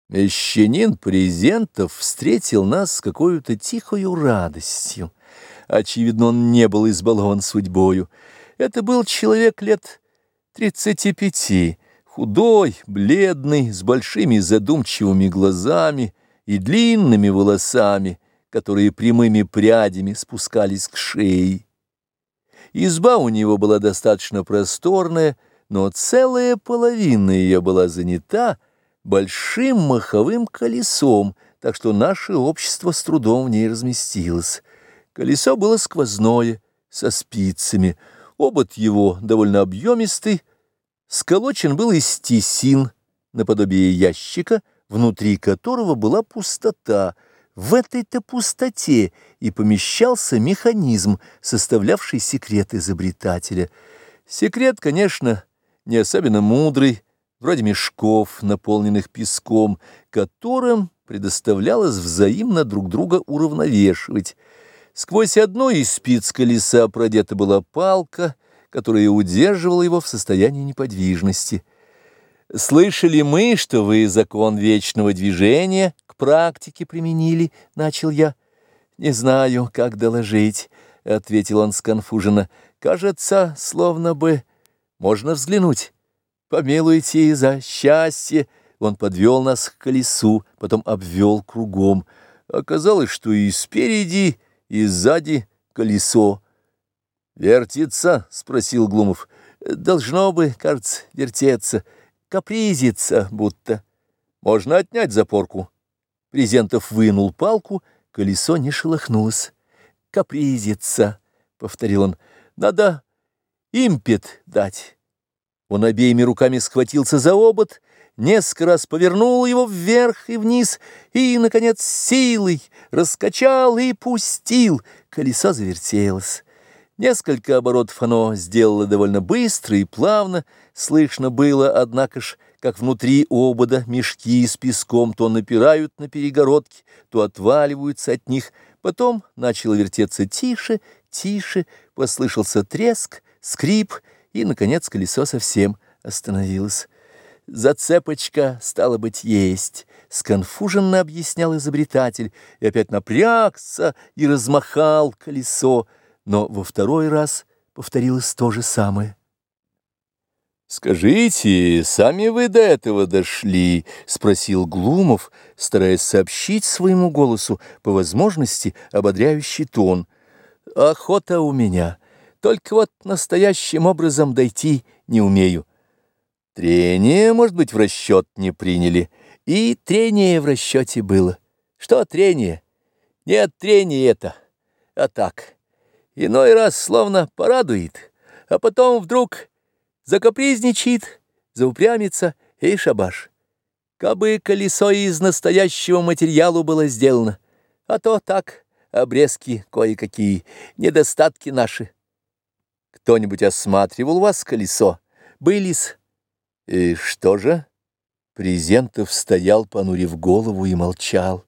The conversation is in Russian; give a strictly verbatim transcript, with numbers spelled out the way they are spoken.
Мещанин Презентов встретил нас с какой-то тихою радостью. Очевидно, он не был избалован судьбою. Это был человек лет тридцати пяти, худой, бледный, с большими задумчивыми глазами и длинными волосами, которые прямыми прядями спускались к шее. Изба у него была достаточно просторная, но целая половина ее была занята большим маховым колесом, так что наше общество с трудом в ней разместилось. Колесо было сквозное, со спицами, обод его довольно объемистый, сколочен был из тесин, наподобие ящика, внутри которого была пустота. В этой-то пустоте и помещался механизм, составлявший секрет изобретателя. Секрет, конечно, не особенно мудрый, вроде мешков, наполненных песком, которым предоставлялось взаимно друг друга уравновешивать. Сквозь одну из спиц колеса продета была палка, которая удерживала его в состоянии неподвижности. «Слышали мы, что вы закон вечного движения к практике применили?» — начал я. «Не знаю, как доложить», — ответил он сконфуженно. «Кажется, словно бы можно взглянуть. Помилуйте за счастье». Он подвел нас к колесу, потом обвел кругом. Оказалось, что и спереди, и сзади колесо. «Вертится?» — спросил Глумов. «Должно бы, кажется, вертеться. Капризится будто. Можно отнять запорку». Презентов вынул палку, колесо не шелохнулось. «Капризится», — повторил он. «Надо импет дать». Он обеими руками схватился за обод, несколько раз повернул его вверх и вниз, и, наконец, силой раскачал и пустил. Колесо завертелось. Несколько оборотов оно сделало довольно быстро и плавно. Слышно было, однако ж, как внутри обода мешки с песком то напирают на перегородки, то отваливаются от них. Потом начало вертеться тише, тише, послышался треск, скрип, и, наконец, колесо совсем остановилось. «Зацепочка, стало быть, есть», — сконфуженно объяснял изобретатель, и опять напрягся и размахал колесо, но во второй раз повторилось то же самое. «Скажите, сами вы до этого дошли?» — спросил Глумов, стараясь сообщить своему голосу по возможности ободряющий тон. «Охота у меня, только вот настоящим образом дойти не умею». «Трение, может быть, в расчет не приняли?» «И трение в расчете было». «Что трение?» «Нет, трение это, а так. Иной раз словно порадует, а потом вдруг закапризничает, заупрямится и шабаш. Кабы колесо из настоящего материала было сделано, а то так, обрезки кое-какие, недостатки наши». «Кто-нибудь осматривал у вас колесо?» «Были-с». «И что же?» Презентов стоял, понурив голову, и молчал.